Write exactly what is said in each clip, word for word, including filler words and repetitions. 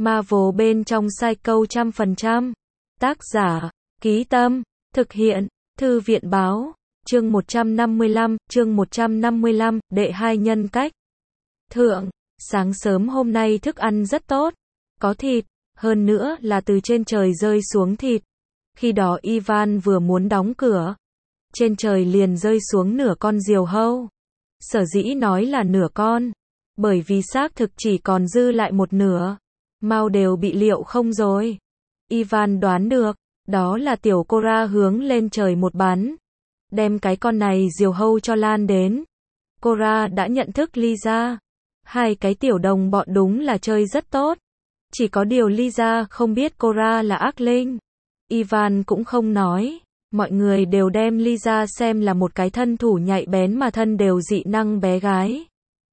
Marvel bên trong Psycho trăm phần trăm. Tác giả, Ký Tâm, thực hiện, Thư viện báo, chương một trăm năm mươi lăm, chương một trăm năm mươi lăm, đệ hai nhân cách. Thượng, sáng sớm hôm nay thức ăn rất tốt, có thịt, hơn nữa là từ trên trời rơi xuống thịt. Khi đó Ivan vừa muốn đóng cửa, trên trời liền rơi xuống nửa con diều hâu. Sở dĩ nói là nửa con, bởi vì xác thực chỉ còn dư lại một nửa. Mau đều bị liệu không rồi. Ivan đoán được, đó là tiểu Cora hướng lên trời một bắn, đem cái con này diều hâu cho lan đến. Cora đã nhận thức Lisa. Hai cái tiểu đồng bọn đúng là chơi rất tốt. Chỉ có điều Lisa không biết Cora là ác linh. Ivan cũng không nói. Mọi người đều đem Lisa xem là một cái thân thủ nhạy bén mà thân đều dị năng bé gái.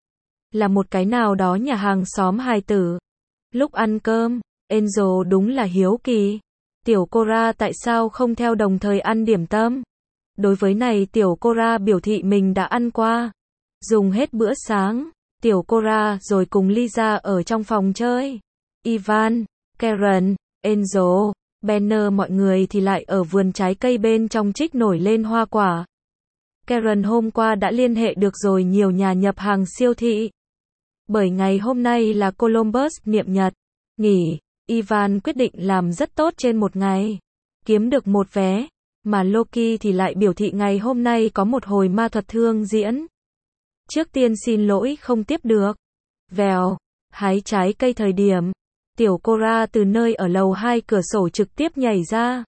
Là một cái nào đó nhà hàng xóm hài tử. Lúc ăn cơm, Angel đúng là hiếu kỳ. Tiểu Cora tại sao không theo đồng thời ăn điểm tâm? Đối với này tiểu Cora biểu thị mình đã ăn qua. Dùng hết bữa sáng, tiểu Cora rồi cùng Lisa ở trong phòng chơi. Ivan, Karen, Angel, Banner mọi người thì lại ở vườn trái cây bên trong trích nổi lên hoa quả. Karen hôm qua đã liên hệ được rồi nhiều nhà nhập hàng siêu thị. Bởi ngày hôm nay là Columbus niệm nhật, nghỉ, Ivan quyết định làm rất tốt trên một ngày, kiếm được một vé, mà Loki thì lại biểu thị ngày hôm nay có một hồi ma thuật thương diễn. Trước tiên xin lỗi không tiếp được. Vèo, hái trái cây thời điểm, tiểu Cora từ nơi ở lầu hai cửa sổ trực tiếp nhảy ra.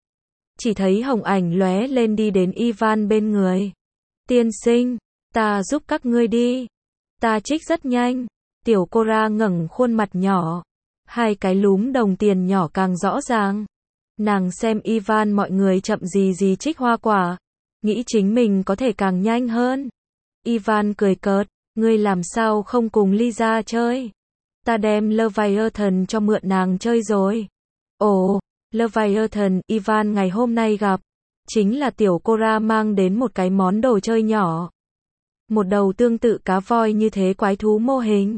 Chỉ thấy hồng ảnh lóe lên đi đến Ivan bên người. Tiên sinh, ta giúp các ngươi đi. Ta trích rất nhanh. Tiểu Cora ngẩng khuôn mặt nhỏ. Hai cái lúm đồng tiền nhỏ càng rõ ràng. Nàng xem Ivan mọi người chậm gì gì trích hoa quả. Nghĩ chính mình có thể càng nhanh hơn. Ivan cười cợt. Ngươi làm sao không cùng Lisa chơi? Ta đem Leviathan cho mượn nàng chơi rồi. Ồ, Leviathan, Ivan ngày hôm nay gặp. Chính là tiểu Cora mang đến một cái món đồ chơi nhỏ. Một đầu tương tự cá voi như thế quái thú mô hình.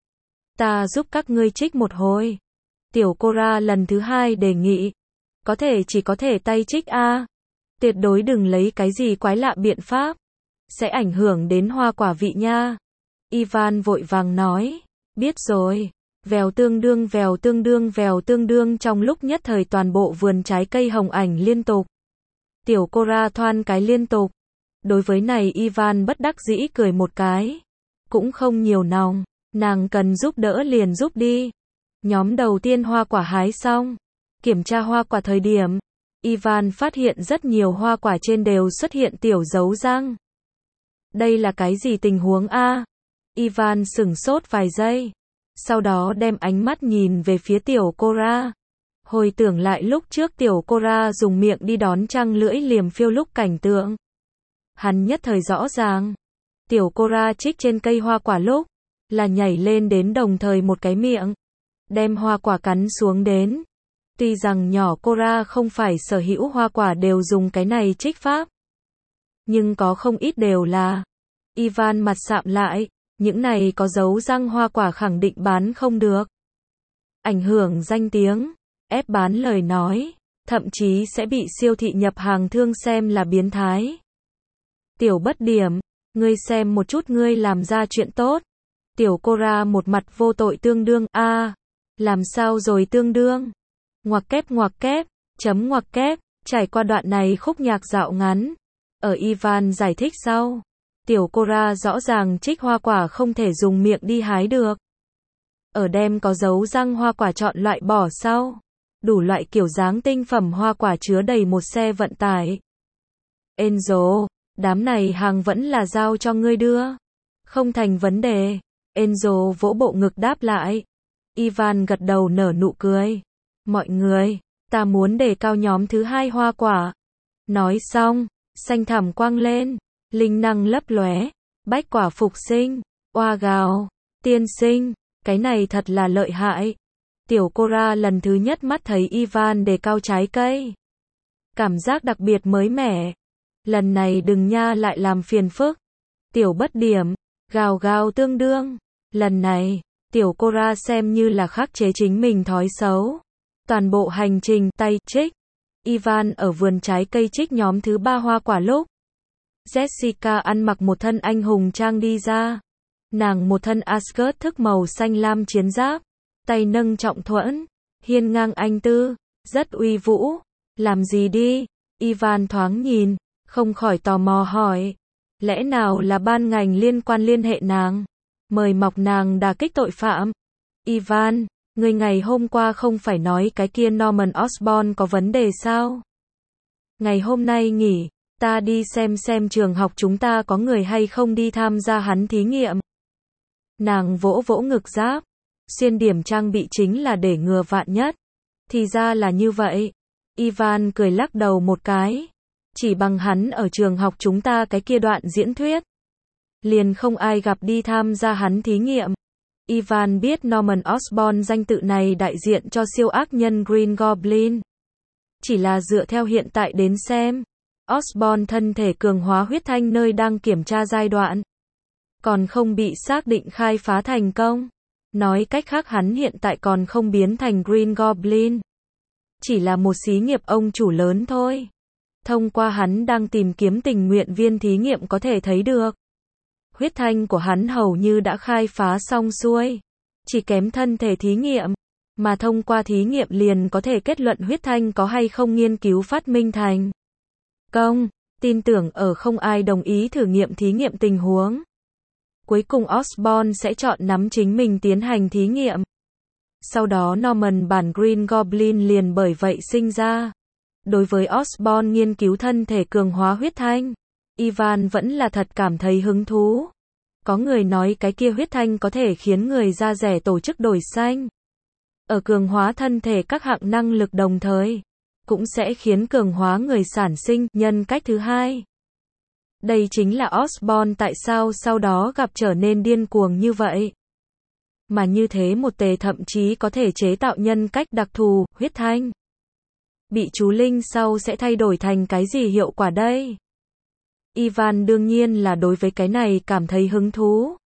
Ta giúp các ngươi trích một hồi. Tiểu Cora lần thứ hai đề nghị. Có thể chỉ có thể tay trích a. Tuyệt đối đừng lấy cái gì quái lạ biện pháp. Sẽ ảnh hưởng đến hoa quả vị nha. Ivan vội vàng nói. Biết rồi. Vèo tương đương vèo tương đương vèo tương đương trong lúc nhất thời toàn bộ vườn trái cây hồng ảnh liên tục. Tiểu Cora thoan cái liên tục. Đối với này Ivan bất đắc dĩ cười một cái. Cũng không nhiều nòng, nàng cần giúp đỡ liền giúp đi. Nhóm đầu tiên hoa quả hái xong. Kiểm tra hoa quả thời điểm, Ivan phát hiện rất nhiều hoa quả trên đều xuất hiện tiểu dấu răng. Đây là cái gì tình huống a? Ivan sửng sốt vài giây. Sau đó đem ánh mắt nhìn về phía tiểu Cora. Hồi tưởng lại lúc trước tiểu Cora dùng miệng đi đón trăng lưỡi liềm phiêu lúc cảnh tượng. Hắn nhất thời rõ ràng. Tiểu Cora trích trên cây hoa quả lúc, là nhảy lên đến đồng thời một cái miệng. Đem hoa quả cắn xuống đến. Tuy rằng nhỏ Cora không phải sở hữu hoa quả đều dùng cái này trích pháp. Nhưng có không ít đều là. Ivan mặt sạm lại. Những này có dấu răng hoa quả khẳng định bán không được. Ảnh hưởng danh tiếng, ép bán lời nói, thậm chí sẽ bị siêu thị nhập hàng thương xem là biến thái. Tiểu bất điểm, ngươi xem một chút ngươi làm ra chuyện tốt. Tiểu Cora một mặt vô tội tương đương, a à, làm sao rồi tương đương. Ngoặc kép ngoặc kép, chấm ngoặc kép, trải qua đoạn này khúc nhạc dạo ngắn. Ở Ivan giải thích sau. Tiểu Cora rõ ràng trích hoa quả không thể dùng miệng đi hái được. Ở đem có dấu răng hoa quả chọn loại bỏ sau. Đủ loại kiểu dáng tinh phẩm hoa quả chứa đầy một xe vận tải. Angel, đám này hàng vẫn là giao cho ngươi đưa. Không thành vấn đề. Angel vỗ bộ ngực đáp lại. Ivan gật đầu nở nụ cười. Mọi người, ta muốn đề cao nhóm thứ hai hoa quả. Nói xong, xanh thẳm quang lên. Linh năng lấp lóe, bách quả phục sinh, oa gào, tiên sinh, cái này thật là lợi hại. Tiểu Cora lần thứ nhất mắt thấy Ivan đề cao trái cây. Cảm giác đặc biệt mới mẻ. Lần này đừng nha lại làm phiền phức. Tiểu bất điểm, gào gào tương đương. Lần này, Tiểu Cora xem như là khắc chế chính mình thói xấu. Toàn bộ hành trình, tay, trích. Ivan ở vườn trái cây trích nhóm thứ ba hoa quả lúc. Jessica ăn mặc một thân anh hùng trang đi ra. Nàng một thân Asgard thức màu xanh lam chiến giáp. Tay nâng trọng thuẫn. Hiên ngang anh tư. Rất uy vũ. Làm gì đi? Ivan thoáng nhìn. Không khỏi tò mò hỏi. Lẽ nào là ban ngành liên quan liên hệ nàng? Mời mọc nàng đả kích tội phạm. Ivan, người ngày hôm qua không phải nói cái kia Norman Osborn có vấn đề sao? Ngày hôm nay nghỉ, ta đi xem xem trường học chúng ta có người hay không đi tham gia hắn thí nghiệm. Nàng vỗ vỗ ngực giáp. Xuyên điểm trang bị chính là để ngừa vạn nhất. Thì ra là như vậy. Ivan cười lắc đầu một cái. Chỉ bằng hắn ở trường học chúng ta cái kia đoạn diễn thuyết. Liền không ai gặp đi tham gia hắn thí nghiệm. Ivan biết Norman Osborn danh tự này đại diện cho siêu ác nhân Green Goblin. Chỉ là dựa theo hiện tại đến xem, Osborn thân thể cường hóa huyết thanh nơi đang kiểm tra giai đoạn. Còn không bị xác định khai phá thành công. Nói cách khác hắn hiện tại còn không biến thành Green Goblin. Chỉ là một xí nghiệp ông chủ lớn thôi. Thông qua hắn đang tìm kiếm tình nguyện viên thí nghiệm có thể thấy được. Huyết thanh của hắn hầu như đã khai phá xong xuôi. Chỉ kém thân thể thí nghiệm. Mà thông qua thí nghiệm liền có thể kết luận huyết thanh có hay không nghiên cứu phát minh thành công. Tin tưởng ở không ai đồng ý thử nghiệm thí nghiệm tình huống. Cuối cùng Osborn sẽ chọn nắm chính mình tiến hành thí nghiệm. Sau đó Norman bản Green Goblin liền bởi vậy sinh ra. Đối với Osborn nghiên cứu thân thể cường hóa huyết thanh, Ivan vẫn là thật cảm thấy hứng thú. Có người nói cái kia huyết thanh có thể khiến người da rẻ tổ chức đổi xanh. Ở cường hóa thân thể các hạng năng lực đồng thời, cũng sẽ khiến cường hóa người sản sinh nhân cách thứ hai. Đây chính là Osborn tại sao sau đó gặp trở nên điên cuồng như vậy. Mà như thế một tề thậm chí có thể chế tạo nhân cách đặc thù, huyết thanh. Bị chú linh sau sẽ thay đổi thành cái gì hiệu quả đây? Ivan đương nhiên là đối với cái này cảm thấy hứng thú.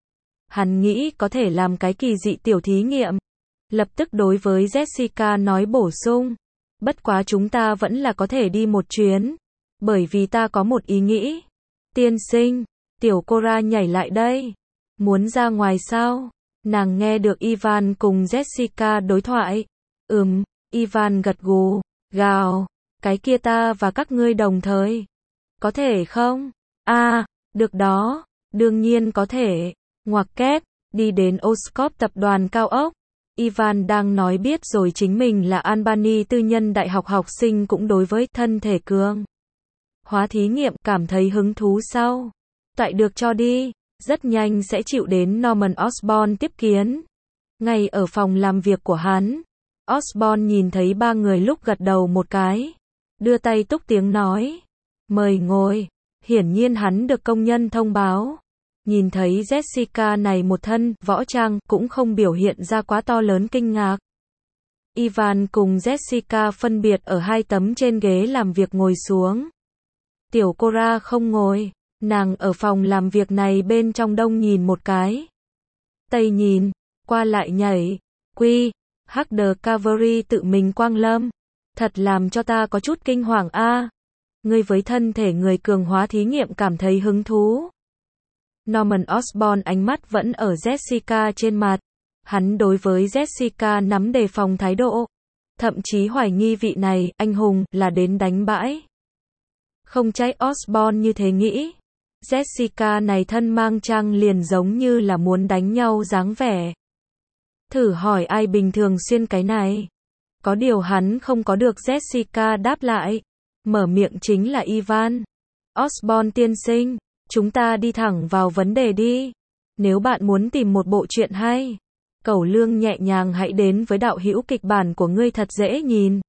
Hắn nghĩ có thể làm cái kỳ dị tiểu thí nghiệm. Lập tức đối với Jessica nói bổ sung. Bất quá chúng ta vẫn là có thể đi một chuyến. Bởi vì ta có một ý nghĩ. Tiên sinh, tiểu Cora nhảy lại đây. Muốn ra ngoài sao? Nàng nghe được Ivan cùng Jessica đối thoại. Ừm, Ivan gật gù, gào. Cái kia ta và các ngươi đồng thời. Có thể không? À, được đó. Đương nhiên có thể. Ngoặc kép, đi đến Oscorp tập đoàn cao ốc. Ivan đang nói biết rồi chính mình là Albany tư nhân đại học học sinh cũng đối với thân thể cường hóa thí nghiệm cảm thấy hứng thú sau. Tại được cho đi, rất nhanh sẽ chịu đến Norman Osborn tiếp kiến. Ngay ở phòng làm việc của hắn, Osborn nhìn thấy ba người lúc gật đầu một cái, đưa tay túc tiếng nói, mời ngồi. Hiển nhiên hắn được công nhân thông báo. Nhìn thấy Jessica này một thân võ trang cũng không biểu hiện ra quá to lớn kinh ngạc. Ivan cùng Jessica phân biệt ở hai tấm trên ghế làm việc ngồi xuống. Tiểu Cora không ngồi, nàng ở phòng làm việc này bên trong đông nhìn một cái. Tây nhìn, qua lại nhảy, quy, Hắc The Cavalry tự mình quang lâm. Thật làm cho ta có chút kinh hoàng a. À. Ngươi với thân thể người cường hóa thí nghiệm cảm thấy hứng thú. Norman Osborn ánh mắt vẫn ở Jessica trên mặt. Hắn đối với Jessica nắm đề phòng thái độ. Thậm chí hoài nghi vị này, anh hùng, là đến đánh bãi. Không trách Osborn như thế nghĩ. Jessica này thân mang trang liền giống như là muốn đánh nhau dáng vẻ. Thử hỏi ai bình thường xuyên cái này. Có điều hắn không có được Jessica đáp lại. Mở miệng chính là Ivan. Osborn tiên sinh, chúng ta đi thẳng vào vấn đề đi. Nếu bạn muốn tìm một bộ truyện hay, cẩu lương nhẹ nhàng hãy đến với đạo hữu kịch bản của ngươi thật dễ nhìn.